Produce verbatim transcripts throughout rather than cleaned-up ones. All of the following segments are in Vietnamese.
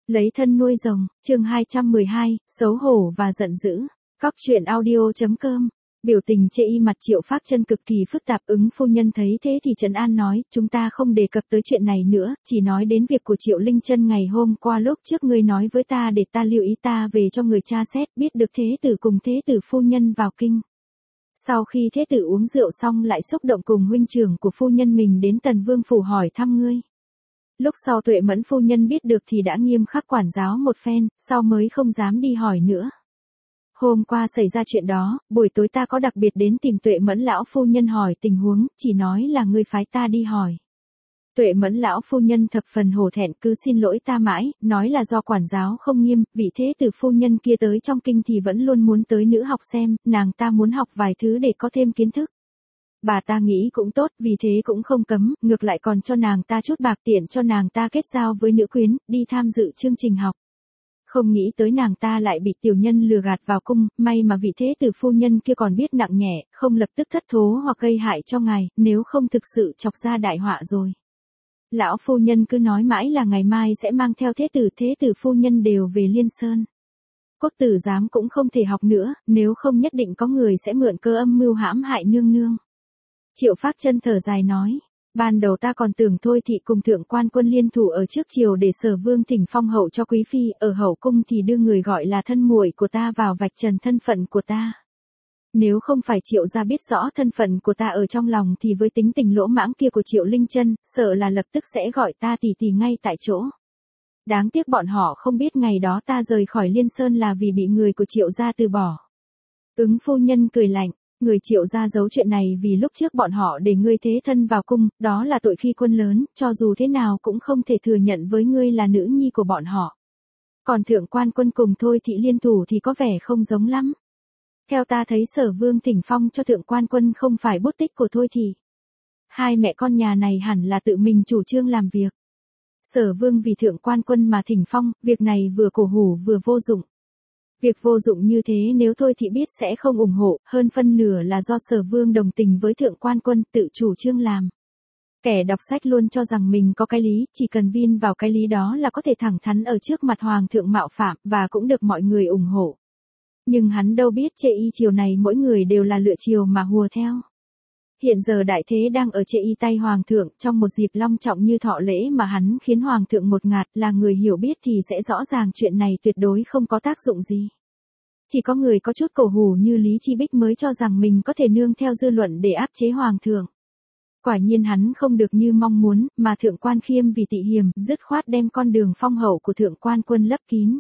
Lấy thân nuôi rồng, chương hai trăm mười hai, xấu hổ và giận dữ. Cóc truyện audio.com. Biểu tình chê y mặt Triệu Phác Chân cực kỳ phức tạp. Ứng phu nhân thấy thế thì trấn an nói, chúng ta không đề cập tới chuyện này nữa, chỉ nói đến việc của Triệu Linh Chân ngày hôm qua lúc trước ngươi nói với ta để ta lưu ý ta về cho người cha xét, biết được thế tử cùng thế tử phu nhân vào kinh. Sau khi thế tử uống rượu xong lại xúc động cùng huynh trưởng của phu nhân mình đến Tần Vương phủ hỏi thăm ngươi. Lúc sau Tuệ Mẫn phu nhân biết được thì đã nghiêm khắc quản giáo một phen, sau mới không dám đi hỏi nữa. Hôm qua xảy ra chuyện đó, buổi tối ta có đặc biệt đến tìm Tuệ Mẫn lão phu nhân hỏi tình huống, chỉ nói là ngươi phái ta đi hỏi. Tuệ Mẫn lão phu nhân thập phần hổ thẹn, cứ xin lỗi ta mãi, nói là do quản giáo không nghiêm, vị thế tử phu nhân kia tới trong kinh thì vẫn luôn muốn tới nữ học xem, nàng ta muốn học vài thứ để có thêm kiến thức. Bà ta nghĩ cũng tốt, vì thế cũng không cấm, ngược lại còn cho nàng ta chút bạc tiện cho nàng ta kết giao với nữ quyến, đi tham dự chương trình học. Không nghĩ tới nàng ta lại bị tiểu nhân lừa gạt vào cung, may mà vị thế tử phu nhân kia còn biết nặng nhẹ, không lập tức thất thố hoặc gây hại cho ngài, nếu không thực sự chọc ra đại họa rồi. Lão phu nhân cứ nói mãi là ngày mai sẽ mang theo thế tử thế tử phu nhân đều về Liên Sơn. Quốc tử giám cũng không thể học nữa, nếu không nhất định có người sẽ mượn cơ âm mưu hãm hại nương nương. Triệu Phác Chân thở dài nói, ban đầu ta còn tưởng thôi thị cùng thượng quan quân liên thủ ở trước triều để Sở Vương thỉnh phong hậu cho quý phi, ở hậu cung thì đưa người gọi là thân muội của ta vào vạch trần thân phận của ta. Nếu không phải Triệu gia biết rõ thân phận của ta ở trong lòng thì với tính tình lỗ mãng kia của Triệu Linh Chân, sợ là lập tức sẽ gọi ta tỷ tỷ ngay tại chỗ. Đáng tiếc bọn họ không biết ngày đó ta rời khỏi Liên Sơn là vì bị người của Triệu gia từ bỏ. Ứng phu nhân cười lạnh. Người Triệu gia giấu chuyện này vì lúc trước bọn họ để ngươi thế thân vào cung, đó là tội khi quân lớn, cho dù thế nào cũng không thể thừa nhận với ngươi là nữ nhi của bọn họ. Còn thượng quan quân cùng thôi thị liên thủ thì có vẻ không giống lắm. Theo ta thấy Sở Vương thỉnh phong cho thượng quan quân không phải bút tích của thôi thị. Hai mẹ con nhà này hẳn là tự mình chủ trương làm việc. Sở Vương vì thượng quan quân mà thỉnh phong, việc này vừa cổ hủ vừa vô dụng. Việc vô dụng như thế nếu thôi thì biết sẽ không ủng hộ, hơn phân nửa là do Sở Vương đồng tình với thượng quan quân tự chủ trương làm. Kẻ đọc sách luôn cho rằng mình có cái lý, chỉ cần vin vào cái lý đó là có thể thẳng thắn ở trước mặt hoàng thượng mạo phạm, và cũng được mọi người ủng hộ. Nhưng hắn đâu biết chê y chiều này mỗi người đều là lựa chiều mà hùa theo. Hiện giờ đại thế đang ở chê y tay hoàng thượng, trong một dịp long trọng như thọ lễ mà hắn khiến hoàng thượng một ngạt, là người hiểu biết thì sẽ rõ ràng chuyện này tuyệt đối không có tác dụng gì. Chỉ có người có chút cổ hủ như Lý Chi Bích mới cho rằng mình có thể nương theo dư luận để áp chế hoàng thượng. Quả nhiên hắn không được như mong muốn, mà thượng quan Khiêm vì tị hiềm, dứt khoát đem con đường phong hậu của thượng quan quân lấp kín.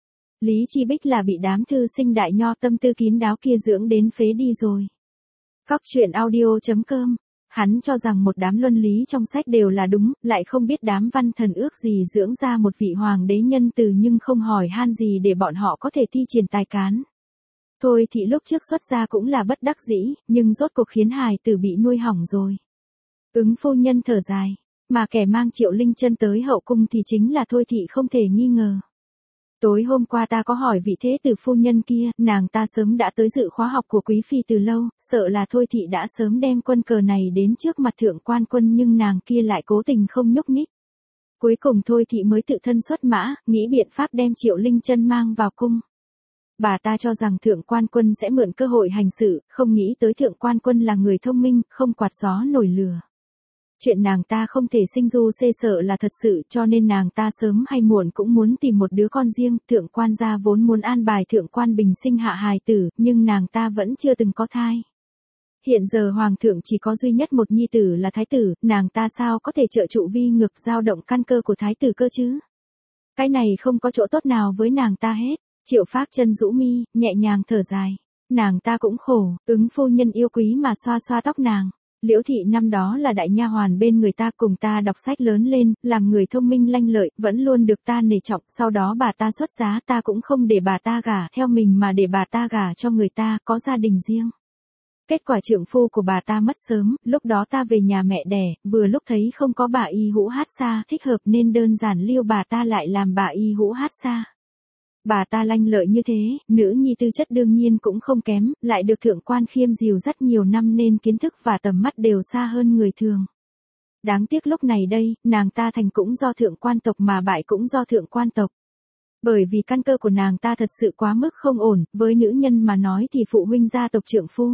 Lý Chi Bích là bị đám thư sinh đại nho tâm tư kín đáo kia dưỡng đến phế đi rồi. Cóc truyện audio.com. Hắn cho rằng một đám luân lý trong sách đều là đúng, lại không biết đám văn thần ước gì dưỡng ra một vị hoàng đế nhân từ nhưng không hỏi han gì để bọn họ có thể thi triển tài cán. Thôi thì lúc trước xuất gia cũng là bất đắc dĩ, nhưng rốt cuộc khiến hài tử bị nuôi hỏng rồi. Ứng phu nhân thở dài, mà kẻ mang Triệu Linh Chân tới hậu cung thì chính là thôi thị không thể nghi ngờ. Tối hôm qua ta có hỏi vị thế tử phu nhân kia, nàng ta sớm đã tới dự khóa học của quý phi từ lâu, sợ là thôi thị đã sớm đem quân cờ này đến trước mặt thượng quan quân nhưng nàng kia lại cố tình không nhúc nhích. Cuối cùng thôi thị mới tự thân xuất mã, nghĩ biện pháp đem Triệu Linh Chân mang vào cung. Bà ta cho rằng thượng quan quân sẽ mượn cơ hội hành sự, không nghĩ tới thượng quan quân là người thông minh, không quạt gió nổi lửa. Chuyện nàng ta không thể sinh du xê sợ là thật sự cho nên nàng ta sớm hay muộn cũng muốn tìm một đứa con riêng, thượng quan gia vốn muốn an bài thượng quan bình sinh hạ hài tử, nhưng nàng ta vẫn chưa từng có thai. Hiện giờ hoàng thượng chỉ có duy nhất một nhi tử là thái tử, nàng ta sao có thể trợ trụ vi ngược dao động căn cơ của thái tử cơ chứ? Cái này không có chỗ tốt nào với nàng ta hết. Triệu Phác Chân rũ mi, nhẹ nhàng thở dài. Nàng ta cũng khổ, ứng phu nhân yêu quý mà xoa xoa tóc nàng. Liễu thị năm đó là đại nha hoàn bên người ta cùng ta đọc sách lớn lên, làm người thông minh lanh lợi, vẫn luôn được ta nể trọng, sau đó bà ta xuất giá ta cũng không để bà ta gả theo mình mà để bà ta gả cho người ta, có gia đình riêng. Kết quả trượng phu của bà ta mất sớm, lúc đó ta về nhà mẹ đẻ, vừa lúc thấy không có bà y hũ hát xa thích hợp nên đơn giản liêu bà ta lại làm bà y hũ hát xa. Bà ta lanh lợi như thế, nữ nhi tư chất đương nhiên cũng không kém, lại được thượng quan Khiêm dìu dắt nhiều năm nên kiến thức và tầm mắt đều xa hơn người thường. Đáng tiếc lúc này đây, nàng ta thành cũng do thượng quan tộc mà bại cũng do thượng quan tộc. Bởi vì căn cơ của nàng ta thật sự quá mức không ổn, với nữ nhân mà nói thì phụ huynh gia tộc trượng phu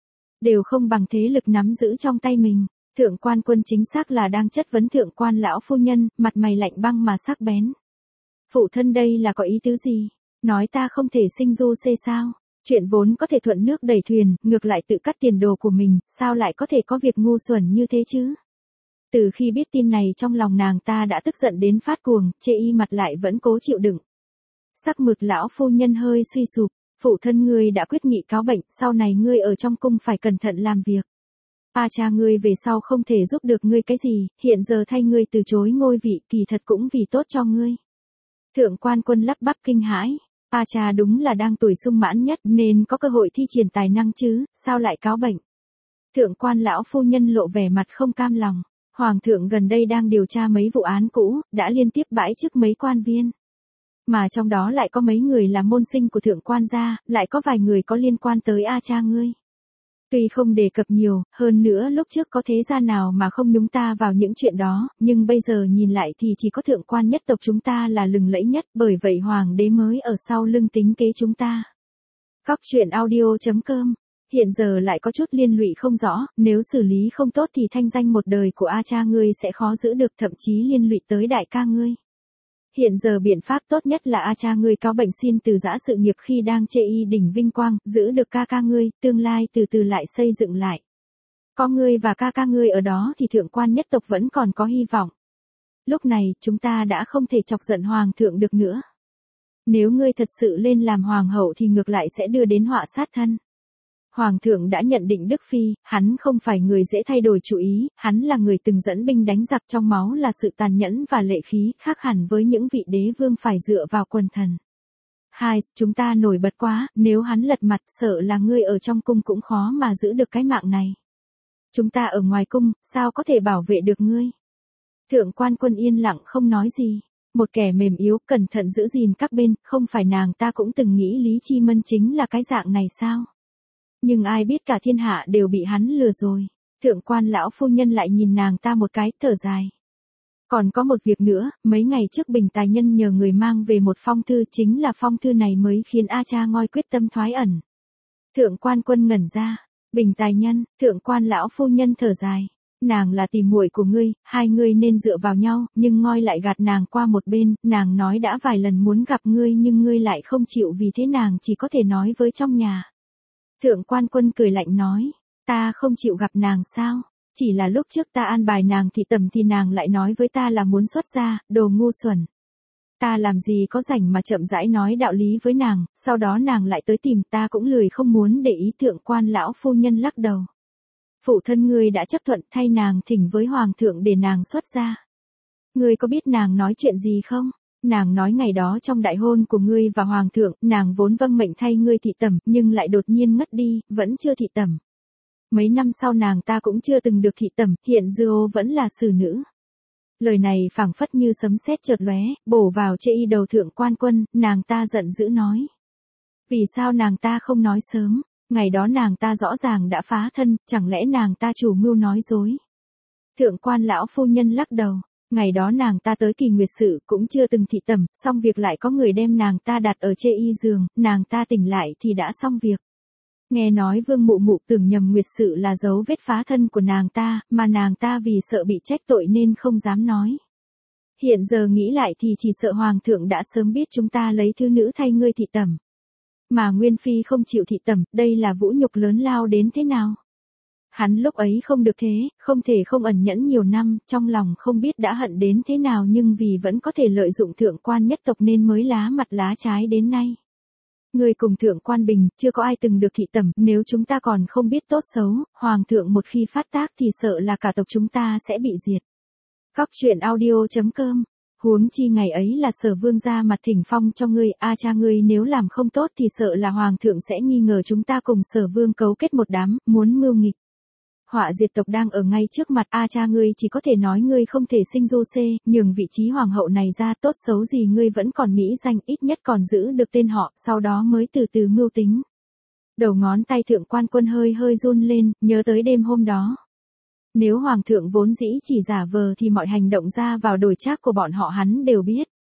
đều không bằng thế lực nắm giữ trong tay mình. Thượng quan quân chính xác là đang chất vấn thượng quan lão phu nhân, mặt mày lạnh băng mà sắc bén. Phụ thân đây là có ý tứ gì? Nói ta không thể sinh du xê sao? Chuyện vốn có thể thuận nước đẩy thuyền, ngược lại tự cắt tiền đồ của mình, sao lại có thể có việc ngu xuẩn như thế chứ? Từ khi biết tin này trong lòng nàng ta đã tức giận đến phát cuồng, chê y mặt lại vẫn cố chịu đựng. Sắc mực lão phu nhân hơi suy sụp, phụ thân ngươi đã quyết nghị cáo bệnh, sau này ngươi ở trong cung phải cẩn thận làm việc. A cha ngươi về sau không thể giúp được ngươi cái gì, hiện giờ thay ngươi từ chối ngôi vị, kỳ thật cũng vì tốt cho ngươi. Thượng quan quân lắp bắp kinh hãi, A cha đúng là đang tuổi sung mãn nhất nên có cơ hội thi triển tài năng chứ, sao lại cáo bệnh? Thượng quan lão phu nhân lộ vẻ mặt không cam lòng, hoàng thượng gần đây đang điều tra mấy vụ án cũ, đã liên tiếp bãi chức mấy quan viên. Mà trong đó lại có mấy người là môn sinh của thượng quan gia, lại có vài người có liên quan tới A cha ngươi. Tuy không đề cập nhiều, hơn nữa lúc trước có thế gia nào mà không nhúng ta vào những chuyện đó, nhưng bây giờ nhìn lại thì chỉ có thượng quan nhất tộc chúng ta là lừng lẫy nhất, bởi vậy hoàng đế mới ở sau lưng tính kế chúng ta. Cóc truyện audio chấm com. Hiện giờ lại có chút liên lụy không rõ, nếu xử lý không tốt thì thanh danh một đời của A cha ngươi sẽ khó giữ được, thậm chí liên lụy tới đại ca ngươi. Hiện giờ biện pháp tốt nhất là A cha ngươi cáo bệnh xin từ giã sự nghiệp khi đang chê y đỉnh vinh quang, giữ được ca ca ngươi, tương lai từ từ lại xây dựng lại. Có ngươi và ca ca ngươi ở đó thì thượng quan nhất tộc vẫn còn có hy vọng. Lúc này, chúng ta đã không thể chọc giận hoàng thượng được nữa. Nếu ngươi thật sự lên làm hoàng hậu thì ngược lại sẽ đưa đến họa sát thân. Hoàng thượng đã nhận định Đức Phi, hắn không phải người dễ thay đổi chủ ý, hắn là người từng dẫn binh đánh giặc, trong máu là sự tàn nhẫn và lệ khí, khác hẳn với những vị đế vương phải dựa vào quần thần. Hai, chúng ta nổi bật quá, nếu hắn lật mặt sợ là ngươi ở trong cung cũng khó mà giữ được cái mạng này. Chúng ta ở ngoài cung, sao có thể bảo vệ được ngươi? Thượng quan quân yên lặng không nói gì. Một kẻ mềm yếu, cẩn thận giữ gìn các bên, không phải nàng ta cũng từng nghĩ Lý Chi Mân chính là cái dạng này sao? Nhưng ai biết cả thiên hạ đều bị hắn lừa rồi. Thượng quan lão phu nhân lại nhìn nàng ta một cái, thở dài. Còn có một việc nữa, mấy ngày trước Bình Tài Nhân nhờ người mang về một phong thư, chính là phong thư này mới khiến A cha ngôi quyết tâm thoái ẩn. Thượng quan quân ngẩn ra. Bình Tài Nhân, thượng quan lão phu nhân thở dài. Nàng là tỉ muội của ngươi, hai ngươi nên dựa vào nhau, nhưng ngôi lại gạt nàng qua một bên, nàng nói đã vài lần muốn gặp ngươi nhưng ngươi lại không chịu, vì thế nàng chỉ có thể nói với trong nhà. Thượng quan quân cười lạnh nói, ta không chịu gặp nàng sao? Chỉ là lúc trước ta an bài nàng thị tầm thì nàng lại nói với ta là muốn xuất gia, đồ ngu xuẩn. Ta làm gì có rảnh mà chậm rãi nói đạo lý với nàng, sau đó nàng lại tới tìm ta cũng lười không muốn để ý. Thượng quan lão phu nhân lắc đầu. Phụ thân ngươi đã chấp thuận thay nàng thỉnh với hoàng thượng để nàng xuất gia. Ngươi có biết nàng nói chuyện gì không? Nàng nói ngày đó trong đại hôn của ngươi và hoàng thượng, nàng vốn vâng mệnh thay ngươi thị tẩm, nhưng lại đột nhiên ngất đi, vẫn chưa thị tẩm. Mấy năm sau nàng ta cũng chưa từng được thị tẩm, hiện Dư vẫn là xử nữ. Lời này phảng phất như sấm sét chợt lóe, bổ vào chê y đầu thượng quan quân, nàng ta giận dữ nói. Vì sao nàng ta không nói sớm? Ngày đó nàng ta rõ ràng đã phá thân, chẳng lẽ nàng ta chủ mưu nói dối? Thượng quan lão phu nhân lắc đầu. Ngày đó nàng ta tới kỳ nguyệt sự cũng chưa từng thị tẩm, xong việc lại có người đem nàng ta đặt ở chê y giường, nàng ta tỉnh lại thì đã xong việc. Nghe nói vương mụ mụ tưởng nhầm nguyệt sự là dấu vết phá thân của nàng ta, mà nàng ta vì sợ bị trách tội nên không dám nói. Hiện giờ nghĩ lại thì chỉ sợ hoàng thượng đã sớm biết chúng ta lấy thứ nữ thay ngươi thị tẩm. Mà Nguyên Phi không chịu thị tẩm, đây là vũ nhục lớn lao đến thế nào? Hắn lúc ấy không được thế, không thể không ẩn nhẫn nhiều năm, trong lòng không biết đã hận đến thế nào, nhưng vì vẫn có thể lợi dụng thượng quan nhất tộc nên mới lá mặt lá trái đến nay. Người cùng thượng quan Bình, chưa có ai từng được thị tẩm, nếu chúng ta còn không biết tốt xấu, hoàng thượng một khi phát tác thì sợ là cả tộc chúng ta sẽ bị diệt. Cóc truyện audio chấm com. Huống chi ngày ấy là Sở vương ra mặt thỉnh phong cho ngươi, a cha ngươi nếu làm không tốt thì sợ là hoàng thượng sẽ nghi ngờ chúng ta cùng Sở vương cấu kết một đám, muốn mưu nghịch. Họa diệt tộc đang ở ngay trước mặt, a cha ngươi chỉ có thể nói ngươi không thể sinh du xê, nhường vị trí hoàng hậu này ra, tốt xấu gì ngươi vẫn còn mỹ danh, ít nhất còn giữ được tên họ, sau đó mới từ từ mưu tính. Đầu ngón tay thượng quan quân hơi hơi run lên, nhớ tới đêm hôm đó. Nếu hoàng thượng vốn dĩ chỉ giả vờ thì mọi hành động ra vào đổi trác của bọn họ hắn đều biết.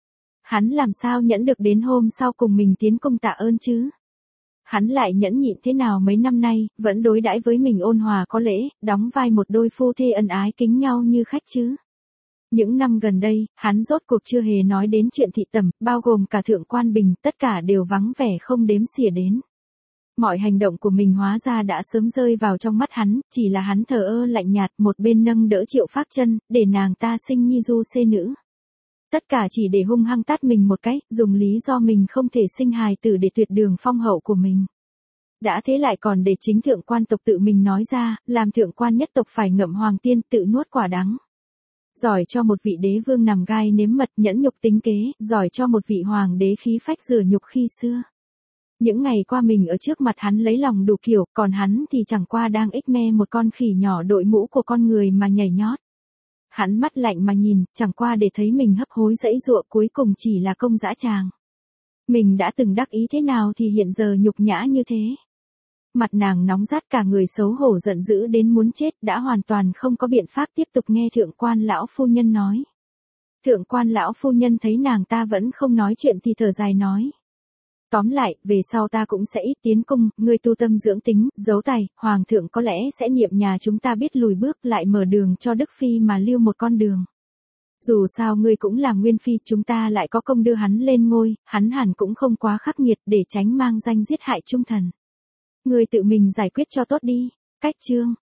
Hắn làm sao nhẫn được đến hôm sau cùng mình tiến cung tạ ơn chứ? Hắn lại nhẫn nhịn thế nào mấy năm nay, vẫn đối đãi với mình ôn hòa có lễ, đóng vai một đôi phu thê ân ái kính nhau như khách chứ? Những năm gần đây, hắn rốt cuộc chưa hề nói đến chuyện thị tẩm, bao gồm cả thượng quan bình, tất cả đều vắng vẻ không đếm xỉa đến. Mọi hành động của mình hóa ra đã sớm rơi vào trong mắt hắn, chỉ là hắn thờ ơ lạnh nhạt một bên nâng đỡ Triệu Phác Chân, để nàng ta sinh nhi du xê nữ. Tất cả chỉ để hung hăng tát mình một cái, dùng lý do mình không thể sinh hài tử để tuyệt đường phong hậu của mình. Đã thế lại còn để chính thượng quan tộc tự mình nói ra, làm thượng quan nhất tộc phải ngậm hoàng tiên tự nuốt quả đắng. Giỏi cho một vị đế vương nằm gai nếm mật nhẫn nhục tính kế, giỏi cho một vị hoàng đế khí phách rửa nhục khi xưa. Những ngày qua mình ở trước mặt hắn lấy lòng đủ kiểu, còn hắn thì chẳng qua đang ích me một con khỉ nhỏ đội mũ của con người mà nhảy nhót. Hắn mắt lạnh mà nhìn, chẳng qua để thấy mình hấp hối dãy dụa cuối cùng chỉ là công dã tràng. Mình đã từng đắc ý thế nào thì hiện giờ nhục nhã như thế. Mặt nàng nóng rát cả người xấu hổ giận dữ đến muốn chết đã hoàn toàn không có biện pháp tiếp tục nghe thượng quan lão phu nhân nói. Thượng quan lão phu nhân thấy nàng ta vẫn không nói chuyện thì thở dài nói. Tóm lại, về sau ta cũng sẽ ít tiến cung, ngươi tu tâm dưỡng tính, giấu tài, hoàng thượng có lẽ sẽ niệm nhà chúng ta biết lùi bước lại mở đường cho Đức Phi mà lưu một con đường. Dù sao ngươi cũng là nguyên phi, chúng ta lại có công đưa hắn lên ngôi, hắn hẳn cũng không quá khắc nghiệt để tránh mang danh giết hại trung thần. Ngươi tự mình giải quyết cho tốt đi. Cách chương